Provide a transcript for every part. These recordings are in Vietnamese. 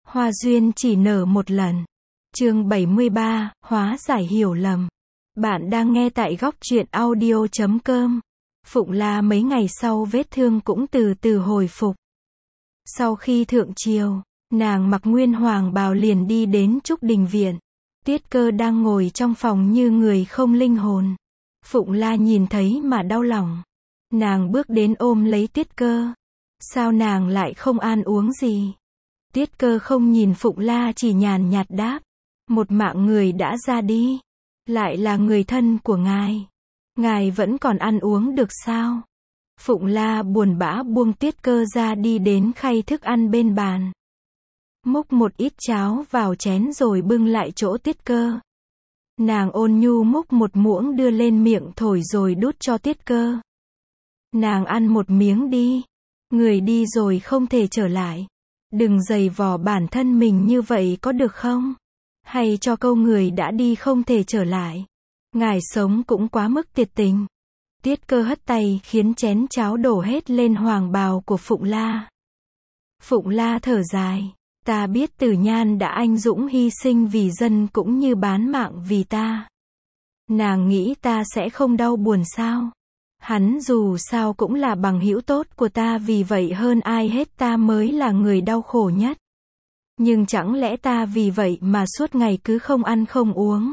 Hoa duyên chỉ nở một lần. Chương 73, hóa giải hiểu lầm. Bạn đang nghe tại góc truyện audio.com. Phụng La mấy ngày sau vết thương cũng từ từ hồi phục. Sau khi thượng triều, nàng mặc nguyên hoàng bào liền đi đến Trúc Đình Viện. Tiết Cơ đang ngồi trong phòng như người không linh hồn. Phụng La nhìn thấy mà đau lòng. Nàng bước đến ôm lấy Tiết Cơ. Sao nàng lại không ăn uống gì? Tiết Cơ không nhìn Phụng La, chỉ nhàn nhạt đáp. Một mạng người đã ra đi. Lại là người thân của ngài. Ngài vẫn còn ăn uống được sao? Phụng La buồn bã buông Tiết Cơ ra, đi đến khay thức ăn bên bàn. Múc một ít cháo vào chén rồi bưng lại chỗ Tiết Cơ. Nàng ôn nhu múc một muỗng đưa lên miệng thổi rồi đút cho Tiết Cơ. Nàng ăn một miếng đi. Người đi rồi không thể trở lại. Đừng giày vò bản thân mình như vậy có được không? Hay cho câu người đã đi không thể trở lại. Ngài sống cũng quá mức tuyệt tình. Tiết Cơ hất tay khiến chén cháo đổ hết lên hoàng bào của Phụng La. Phụng La thở dài. Ta biết Tử Nhan đã anh dũng hy sinh vì dân cũng như bán mạng vì ta. Nàng nghĩ ta sẽ không đau buồn sao? Hắn dù sao cũng là bằng hữu tốt của ta, vì vậy hơn ai hết ta mới là người đau khổ nhất. Nhưng chẳng lẽ ta vì vậy mà suốt ngày cứ không ăn không uống?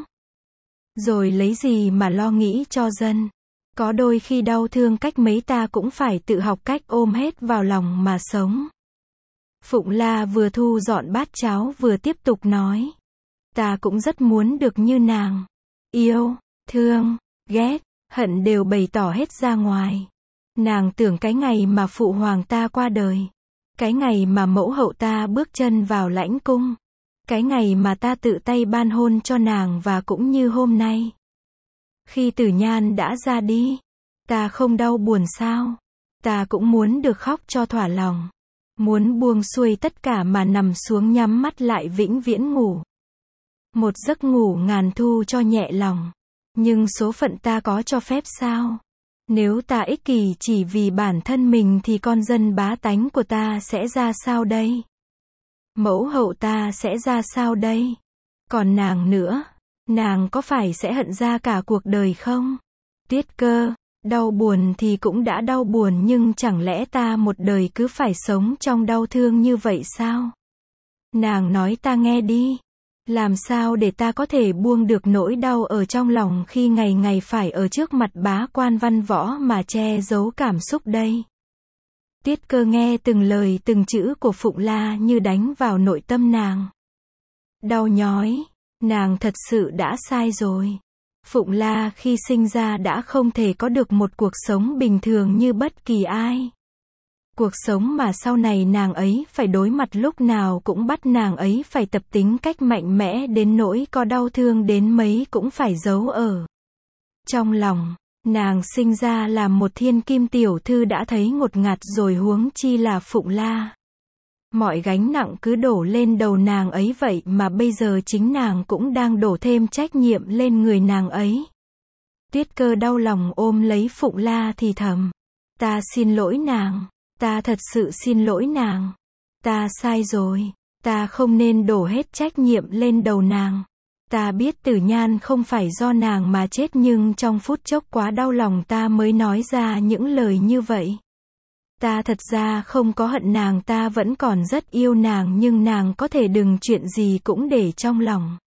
Rồi lấy gì mà lo nghĩ cho dân? Có đôi khi đau thương cách mấy ta cũng phải tự học cách ôm hết vào lòng mà sống. Phụng La vừa thu dọn bát cháo vừa tiếp tục nói. Ta cũng rất muốn được như nàng. Yêu, thương, ghét, hận đều bày tỏ hết ra ngoài. Nàng tưởng cái ngày mà phụ hoàng ta qua đời, cái ngày mà mẫu hậu ta bước chân vào lãnh cung, cái ngày mà ta tự tay ban hôn cho nàng, và cũng như hôm nay, khi Tử Nhan đã ra đi, ta không đau buồn sao? Ta cũng muốn được khóc cho thỏa lòng, muốn buông xuôi tất cả mà nằm xuống nhắm mắt lại vĩnh viễn ngủ. Một giấc ngủ ngàn thu cho nhẹ lòng. Nhưng số phận ta có cho phép sao? Nếu ta ích kỷ chỉ vì bản thân mình thì con dân bá tánh của ta sẽ ra sao đây? Mẫu hậu ta sẽ ra sao đây? Còn nàng nữa, nàng có phải sẽ hận ra cả cuộc đời không? Tiết Cơ, đau buồn thì cũng đã đau buồn, nhưng chẳng lẽ ta một đời cứ phải sống trong đau thương như vậy sao? Nàng nói ta nghe đi. Làm sao để ta có thể buông được nỗi đau ở trong lòng khi ngày ngày phải ở trước mặt bá quan văn võ mà che giấu cảm xúc đây? Tiết Cơ nghe từng lời từng chữ của Phụng La như đánh vào nội tâm nàng. Đau nhói, nàng thật sự đã sai rồi. Phụng La khi sinh ra đã không thể có được một cuộc sống bình thường như bất kỳ ai. Cuộc sống mà sau này nàng ấy phải đối mặt lúc nào cũng bắt nàng ấy phải tập tính cách mạnh mẽ đến nỗi có đau thương đến mấy cũng phải giấu ở trong lòng. Nàng sinh ra là một thiên kim tiểu thư đã thấy ngột ngạt rồi, huống chi là Phụng La. Mọi gánh nặng cứ đổ lên đầu nàng ấy, vậy mà bây giờ chính nàng cũng đang đổ thêm trách nhiệm lên người nàng ấy. Tiết Cơ đau lòng ôm lấy Phụng La thì thầm. Ta xin lỗi nàng. Ta thật sự xin lỗi nàng. Ta sai rồi. Ta không nên đổ hết trách nhiệm lên đầu nàng. Ta biết Tử Nhan không phải do nàng mà chết, nhưng trong phút chốc quá đau lòng ta mới nói ra những lời như vậy. Ta thật ra không có hận nàng, ta vẫn còn rất yêu nàng, nhưng nàng có thể đừng chuyện gì cũng để trong lòng.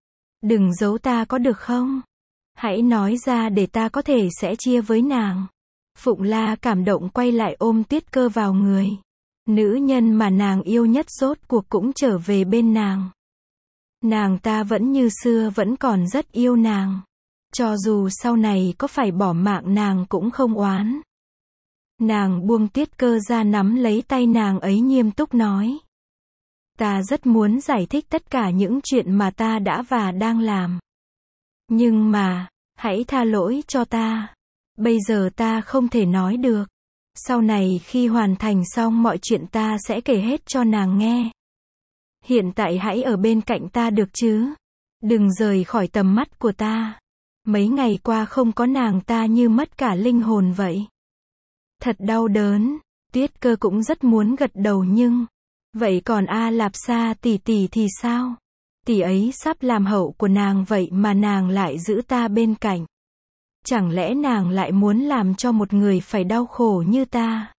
Đừng giấu ta có được không? Hãy nói ra để ta có thể sẽ chia với nàng. Phụng La cảm động quay lại ôm Tiết Cơ vào người. Nữ nhân mà nàng yêu nhất rốt cuộc cũng trở về bên nàng. Nàng ta vẫn như xưa, vẫn còn rất yêu nàng. Cho dù sau này có phải bỏ mạng nàng cũng không oán. Nàng buông Tiết Cơ ra, nắm lấy tay nàng ấy nghiêm túc nói. Ta rất muốn giải thích tất cả những chuyện mà ta đã và đang làm. Nhưng mà, hãy tha lỗi cho ta. Bây giờ ta không thể nói được. Sau này khi hoàn thành xong mọi chuyện ta sẽ kể hết cho nàng nghe. Hiện tại hãy ở bên cạnh ta được chứ? Đừng rời khỏi tầm mắt của ta. Mấy ngày qua không có nàng ta như mất cả linh hồn vậy. Thật đau đớn. Tiết Cơ cũng rất muốn gật đầu nhưng Vậy còn A Lạp Sa tỷ tỷ thì sao? Tỷ ấy sắp làm hậu của nàng vậy mà nàng lại giữ ta bên cạnh. Chẳng lẽ nàng lại muốn làm cho một người phải đau khổ như ta?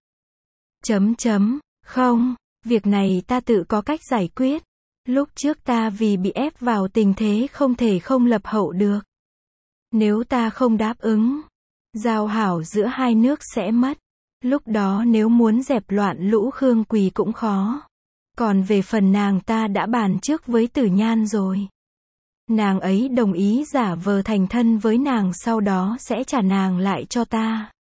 Không, việc này ta tự có cách giải quyết. Lúc trước ta vì bị ép vào tình thế không thể không lập hậu được. Nếu ta không đáp ứng, giao hảo giữa hai nước sẽ mất. Lúc đó nếu muốn dẹp loạn lũ Khương Quỳ cũng khó. Còn về phần nàng ta đã bàn trước với Tử Nhan rồi. Nàng ấy đồng ý giả vờ thành thân với nàng sau đó sẽ trả nàng lại cho ta.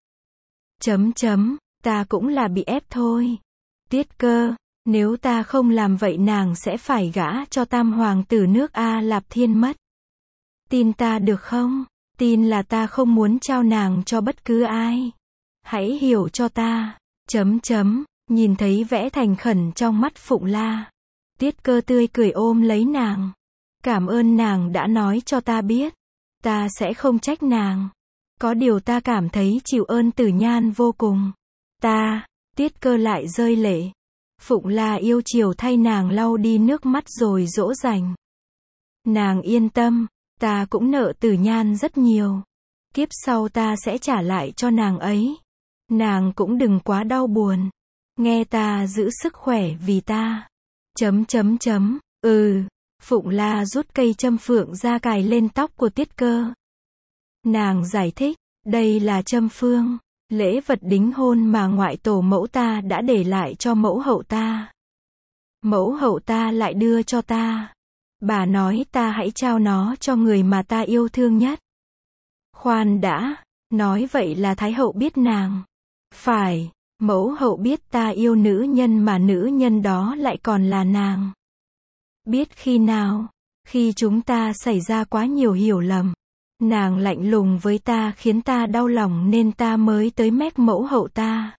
Ta cũng là bị ép thôi. Tiết Cơ, nếu ta không làm vậy nàng sẽ phải gả cho tam hoàng tử nước A Lạp Thiên mất. Tin ta được không? Tin là ta không muốn trao nàng cho bất cứ ai. Hãy hiểu cho ta. Nhìn thấy vẻ thành khẩn trong mắt Phụng La. Tiết Cơ tươi cười ôm lấy nàng. Cảm ơn nàng đã nói cho ta biết. Ta sẽ không trách nàng. Có điều ta cảm thấy chịu ơn Tử Nhan vô cùng. Tiết Cơ lại rơi lệ. Phụng La yêu chiều thay nàng lau đi nước mắt rồi dỗ dành. Nàng yên tâm, ta cũng nợ Tử Nhan rất nhiều. Kiếp sau ta sẽ trả lại cho nàng ấy. Nàng cũng đừng quá đau buồn. Nghe ta giữ sức khỏe vì ta. Phụng La rút cây châm phượng ra cài lên tóc của Tiết Cơ. Nàng giải thích, đây là châm phương, lễ vật đính hôn mà ngoại tổ mẫu ta đã để lại cho mẫu hậu ta. Mẫu hậu ta lại đưa cho ta. Bà nói ta hãy trao nó cho người mà ta yêu thương nhất. Khoan đã, nói vậy là Thái hậu biết nàng. Phải, mẫu hậu biết ta yêu nữ nhân mà nữ nhân đó lại còn là nàng. Biết khi nào? Khi chúng ta xảy ra quá nhiều hiểu lầm. Nàng lạnh lùng với ta khiến ta đau lòng nên ta mới tới mách mẫu hậu ta.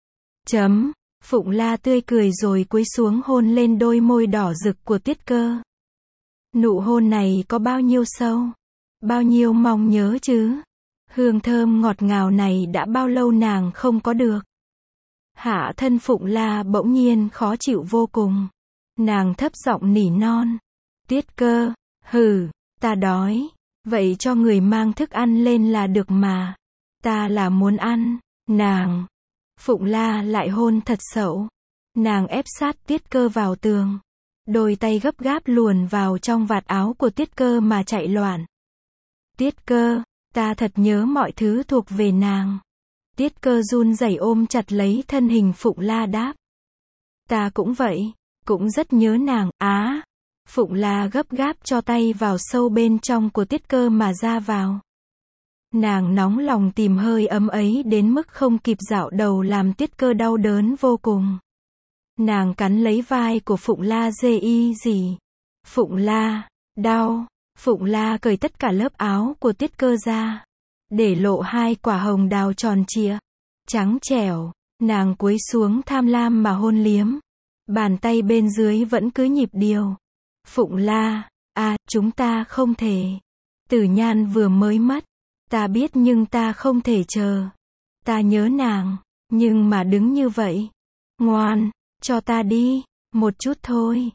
Phụng La tươi cười rồi cúi xuống hôn lên đôi môi đỏ rực của Tiết Cơ. Nụ hôn này có bao nhiêu sâu, bao nhiêu mong nhớ chứ. Hương thơm ngọt ngào này đã bao lâu nàng không có được. Hạ thân Phụng La bỗng nhiên khó chịu vô cùng. Nàng thấp giọng nỉ non. Tiết Cơ, ta đói. Vậy cho người mang thức ăn lên là được mà. Ta là muốn ăn. Nàng. Phụng La lại hôn thật sâu. Nàng ép sát Tiết Cơ vào tường. Đôi tay gấp gáp luồn vào trong vạt áo của Tiết Cơ mà chạy loạn. Tiết Cơ, ta thật nhớ mọi thứ thuộc về nàng. Tiết Cơ run rẩy ôm chặt lấy thân hình Phụng La đáp. Ta cũng vậy, cũng rất nhớ nàng. Phụng La gấp gáp cho tay vào sâu bên trong của Tiết Cơ mà ra vào. Nàng nóng lòng tìm hơi ấm ấy đến mức không kịp dạo đầu làm Tiết Cơ đau đớn vô cùng. Nàng cắn lấy vai của Phụng La gì. Phụng La, đau. Phụng La cởi tất cả lớp áo của Tiết Cơ ra. Để lộ hai quả hồng đào tròn trịa, trắng trẻo. Nàng cúi xuống tham lam mà hôn liếm. Bàn tay bên dưới vẫn cứ nhịp điệu. Phụng La, chúng ta không thể. Tử Nhan vừa mới mất. Ta biết nhưng ta không thể chờ. Ta nhớ nàng, nhưng mà đứng như vậy. Ngoan, cho ta đi, một chút thôi.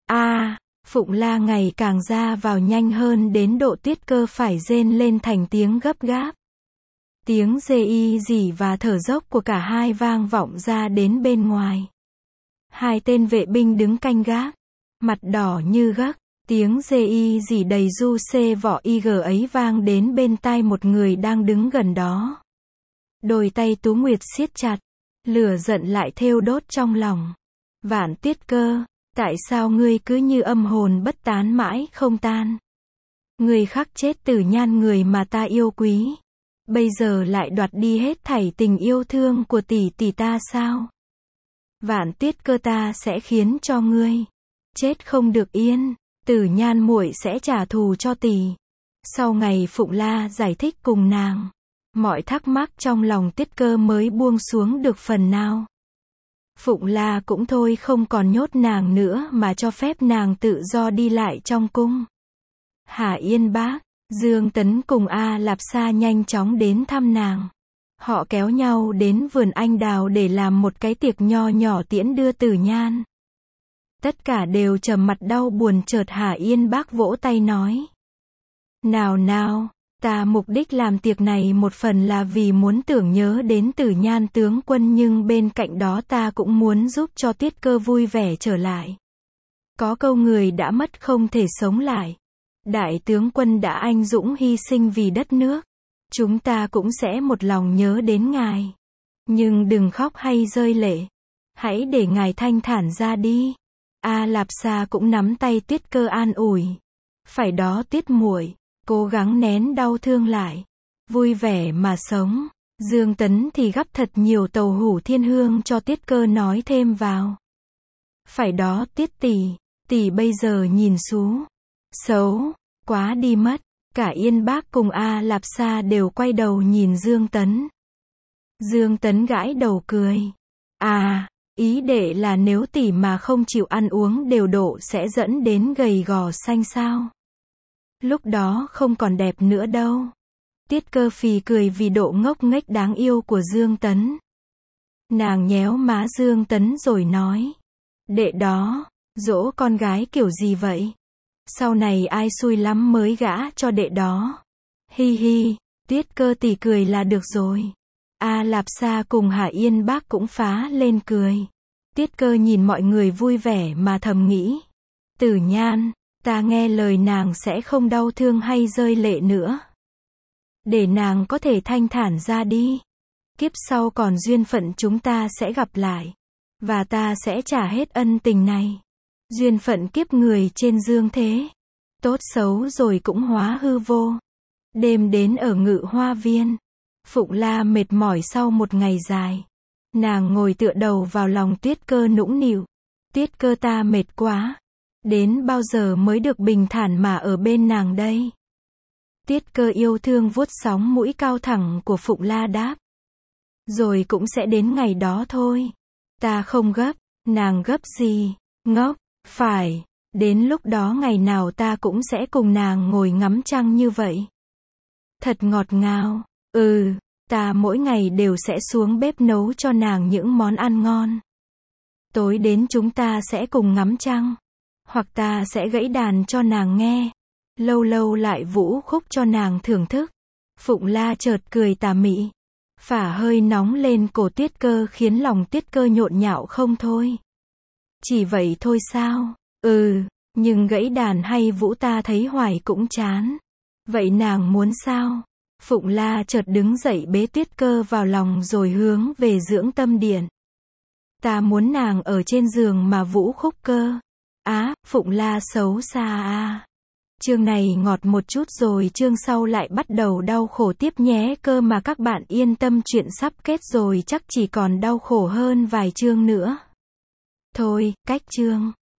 Phụng La ngày càng ra vào nhanh hơn đến độ Tiết Cơ phải rên lên thành tiếng gấp gáp. Tiếng rỉ và thở dốc của cả hai vang vọng ra đến bên ngoài. Hai tên vệ binh đứng canh gác, mặt đỏ như gấc. Tiếng rỉ đầy du xê vỏ ig ấy vang đến bên tai một người đang đứng gần đó. Đôi tay Tú Nguyệt siết chặt, lửa giận lại thêu đốt trong lòng. Vạn Tiết Cơ, tại sao ngươi cứ như âm hồn bất tán mãi không tan? Ngươi khắc chết Tử Nhan người mà ta yêu quý. Bây giờ lại đoạt đi hết thảy tình yêu thương của tỷ tỷ ta sao? Vạn Tiết Cơ, ta sẽ khiến cho ngươi chết không được yên. Tử Nhan muội sẽ trả thù cho tỷ. Sau ngày Phụng La giải thích cùng nàng, mọi thắc mắc trong lòng Tiết Cơ mới buông xuống được phần nào. Phụng La cũng thôi không còn nhốt nàng nữa mà cho phép nàng tự do đi lại trong cung. Hà Yên Bác, Dương Tấn cùng A Lạp Sa nhanh chóng đến thăm nàng. Họ kéo nhau đến vườn anh đào để làm một cái tiệc nho nhỏ tiễn đưa Tử Nhan. Tất cả đều trầm mặt đau buồn, chợt Hà Yên Bác vỗ tay nói. Nào nào, ta mục đích làm tiệc này một phần là vì muốn tưởng nhớ đến Tử Nhan tướng quân, nhưng bên cạnh đó ta cũng muốn giúp cho Tiết Cơ vui vẻ trở lại. Có câu người đã mất không thể sống lại. Đại tướng quân đã anh dũng hy sinh vì đất nước. Chúng ta cũng sẽ một lòng nhớ đến ngài. Nhưng đừng khóc hay rơi lệ. Hãy để ngài thanh thản ra đi. A Lạp Sa cũng nắm tay Tiết Cơ an ủi. Phải đó Tiết muội, cố gắng nén đau thương lại. Vui vẻ mà sống. Dương Tấn thì gắp thật nhiều tàu hủ thiên hương cho Tiết Cơ nói thêm vào. Phải đó Tiết tỷ, tỷ bây giờ nhìn xú, xấu, quá đi mất. Cả Yên Bác cùng A Lạp Sa đều quay đầu nhìn Dương Tấn. Dương Tấn gãi đầu cười. À, ý đệ là nếu tỷ mà không chịu ăn uống điều độ sẽ dẫn đến gầy gò xanh sao? Lúc đó không còn đẹp nữa đâu. Tiết Cơ phì cười vì độ ngốc nghếch đáng yêu của Dương Tấn. Nàng nhéo má Dương Tấn rồi nói. Đệ đó, dỗ con gái kiểu gì vậy? Sau này ai xui lắm mới gả cho đệ đó. Hi hi, Tiết Cơ tỷ cười là được rồi. A Lạp Sa cùng Hà Yên Bác cũng phá lên cười. Tiết Cơ nhìn mọi người vui vẻ mà thầm nghĩ. Tử Nhan, ta nghe lời nàng sẽ không đau thương hay rơi lệ nữa. Để nàng có thể thanh thản ra đi. Kiếp sau còn duyên phận chúng ta sẽ gặp lại. Và ta sẽ trả hết ân tình này. Duyên phận kiếp người trên dương thế. Tốt xấu rồi cũng hóa hư vô. Đêm đến ở Ngự Hoa Viên. Phụng La mệt mỏi sau một ngày dài. Nàng ngồi tựa đầu vào lòng Tiết Cơ nũng nịu. Tiết Cơ ta mệt quá. Đến bao giờ mới được bình thản mà ở bên nàng đây? Tiết Cơ yêu thương vuốt sóng mũi cao thẳng của Phụng La đáp. Rồi cũng sẽ đến ngày đó thôi. Ta không gấp. Nàng gấp gì? Ngốc. Phải. Đến lúc đó ngày nào ta cũng sẽ cùng nàng ngồi ngắm trăng như vậy. Thật ngọt ngào. Ta mỗi ngày đều sẽ xuống bếp nấu cho nàng những món ăn ngon. Tối đến chúng ta sẽ cùng ngắm trăng. Hoặc ta sẽ gãy đàn cho nàng nghe. Lâu lâu lại vũ khúc cho nàng thưởng thức. Phụng La chợt cười tà mị. Phả hơi nóng lên cổ Tiết Cơ khiến lòng Tiết Cơ nhộn nhạo không thôi. Chỉ vậy thôi sao? Nhưng gãy đàn hay vũ ta thấy hoài cũng chán. Vậy nàng muốn sao? Phụng La chợt đứng dậy bế Tiết Cơ vào lòng rồi hướng về dưỡng tâm điện. Ta muốn nàng ở trên giường mà vũ khúc cơ. Á, Phụng La xấu xa à. Chương này ngọt một chút rồi chương sau lại bắt đầu đau khổ tiếp nhé cơ mà các bạn yên tâm, chuyện sắp kết rồi chắc chỉ còn đau khổ hơn vài chương nữa. Thôi, cách chương.